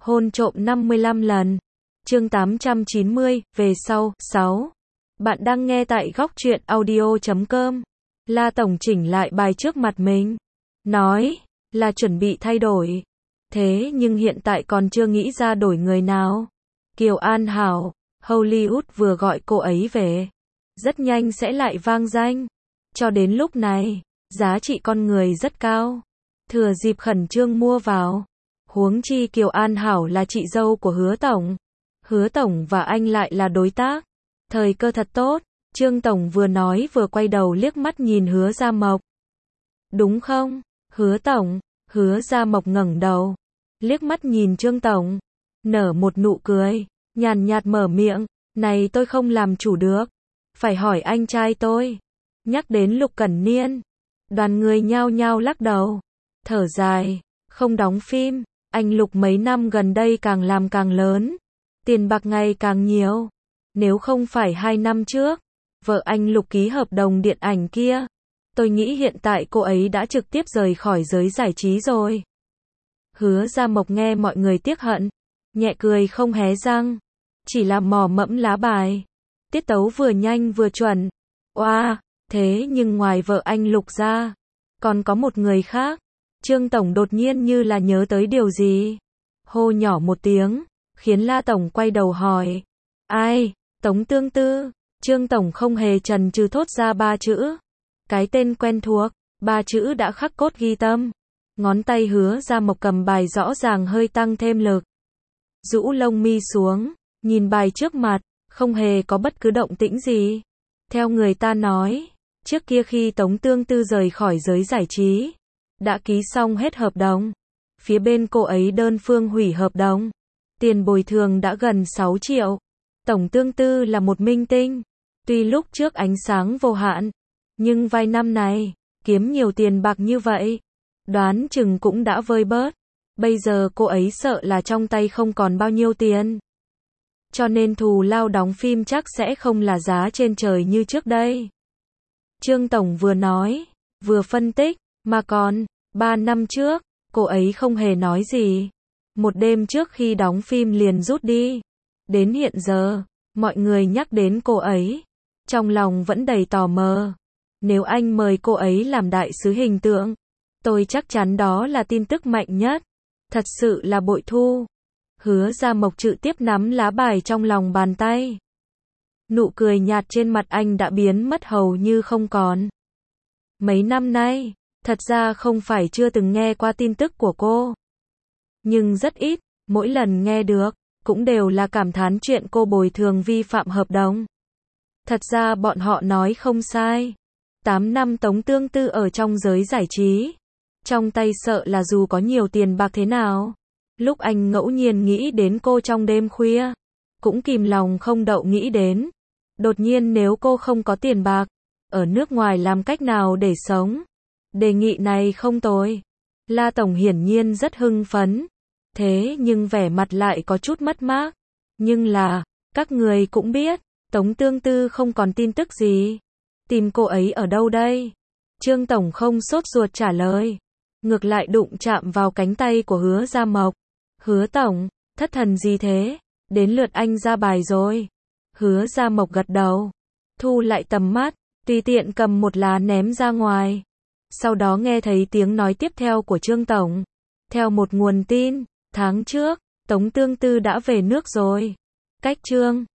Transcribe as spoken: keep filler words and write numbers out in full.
Hôn trộm năm mươi lăm lần. Chương tám trăm chín mươi, về sau, sáu. Bạn đang nghe tại góc truyện audio chấm com. La Tổng chỉnh lại bài trước mặt mình. Nói, là chuẩn bị thay đổi. Thế nhưng hiện tại còn chưa nghĩ ra đổi người nào. Kiều An Hảo, Hollywood vừa gọi cô ấy về. Rất nhanh sẽ lại vang danh. Cho đến lúc này, giá trị con người rất cao. Thừa dịp khẩn trương mua vào. Huống chi Kiều An Hảo là chị dâu của Hứa Tổng. Hứa Tổng và anh lại là đối tác. Thời cơ thật tốt. Trương Tổng vừa nói vừa quay đầu liếc mắt nhìn Hứa Gia Mộc. Đúng không? Hứa Tổng. Hứa Gia Mộc ngẩng đầu. Liếc mắt nhìn Trương Tổng. Nở một nụ cười. Nhàn nhạt mở miệng. Này tôi không làm chủ được. Phải hỏi anh trai tôi. Nhắc đến Lục Cẩn Niên. Đoàn người nhao nhao lắc đầu. Thở dài. Không đóng phim. Anh Lục mấy năm gần đây càng làm càng lớn. Tiền bạc ngày càng nhiều. Nếu không phải hai năm trước, vợ anh Lục ký hợp đồng điện ảnh kia, tôi nghĩ hiện tại cô ấy đã trực tiếp rời khỏi giới giải trí rồi. Hứa Gia Mộc nghe mọi người tiếc hận, nhẹ cười không hé răng. Chỉ là mò mẫm lá bài. Tiết tấu vừa nhanh vừa chuẩn. Oa, thế nhưng ngoài vợ anh Lục ra, còn có một người khác. Trương Tổng đột nhiên như là nhớ tới điều gì. Hô nhỏ một tiếng, khiến La Tổng quay đầu hỏi. Ai? Tống Tương Tư. Trương Tổng không hề chần chừ thốt ra ba chữ. Cái tên quen thuộc, ba chữ đã khắc cốt ghi tâm. Ngón tay Hứa Gia Mộc cầm bài rõ ràng hơi tăng thêm lực. Rũ lông mi xuống, nhìn bài trước mặt, không hề có bất cứ động tĩnh gì. Theo người ta nói, trước kia khi Tống Tương Tư rời khỏi giới giải trí, đã ký xong hết hợp đồng. Phía bên cô ấy đơn phương hủy hợp đồng. Tiền bồi thường đã gần sáu triệu. Tổng Tương Tư là một minh tinh. Tuy lúc trước ánh sáng vô hạn, nhưng vài năm này, kiếm nhiều tiền bạc như vậy, đoán chừng cũng đã vơi bớt. Bây giờ cô ấy sợ là trong tay không còn bao nhiêu tiền. Cho nên thù lao đóng phim chắc sẽ không là giá trên trời như trước đây. Trương Tổng vừa nói, vừa phân tích, mà còn, ba năm trước, cô ấy không hề nói gì. Một đêm trước khi đóng phim liền rút đi. Đến hiện giờ, mọi người nhắc đến cô ấy, trong lòng vẫn đầy tò mò. Nếu anh mời cô ấy làm đại sứ hình tượng, tôi chắc chắn đó là tin tức mạnh nhất. Thật sự là bội thu. Hứa Gia Mộc trực tiếp nắm lá bài trong lòng bàn tay. Nụ cười nhạt trên mặt anh đã biến mất hầu như không còn. Mấy năm nay, thật ra không phải chưa từng nghe qua tin tức của cô. Nhưng rất ít, mỗi lần nghe được, cũng đều là cảm thán chuyện cô bồi thường vi phạm hợp đồng. Thật ra bọn họ nói không sai. tám năm Tống Tương Tư ở trong giới giải trí. Trong tay sợ là dù có nhiều tiền bạc thế nào. Lúc anh ngẫu nhiên nghĩ đến cô trong đêm khuya, cũng kìm lòng không đậu nghĩ đến. Đột nhiên nếu cô không có tiền bạc, ở nước ngoài làm cách nào để sống? Đề nghị này không tồi. La Tổng hiển nhiên rất hưng phấn. Thế nhưng vẻ mặt lại có chút mất mát. Nhưng là, các người cũng biết, Tống Tương Tư không còn tin tức gì. Tìm cô ấy ở đâu đây? Trương Tổng không sốt ruột trả lời. Ngược lại đụng chạm vào cánh tay của Hứa Gia Mộc. Hứa Tổng, thất thần gì thế? Đến lượt anh ra bài rồi. Hứa Gia Mộc gật đầu. Thu lại tầm mắt, tùy tiện cầm một lá ném ra ngoài. Sau đó nghe thấy tiếng nói tiếp theo của Trương Tổng. Theo một nguồn tin, tháng trước, Tống Tương Tư đã về nước rồi. Cách Trương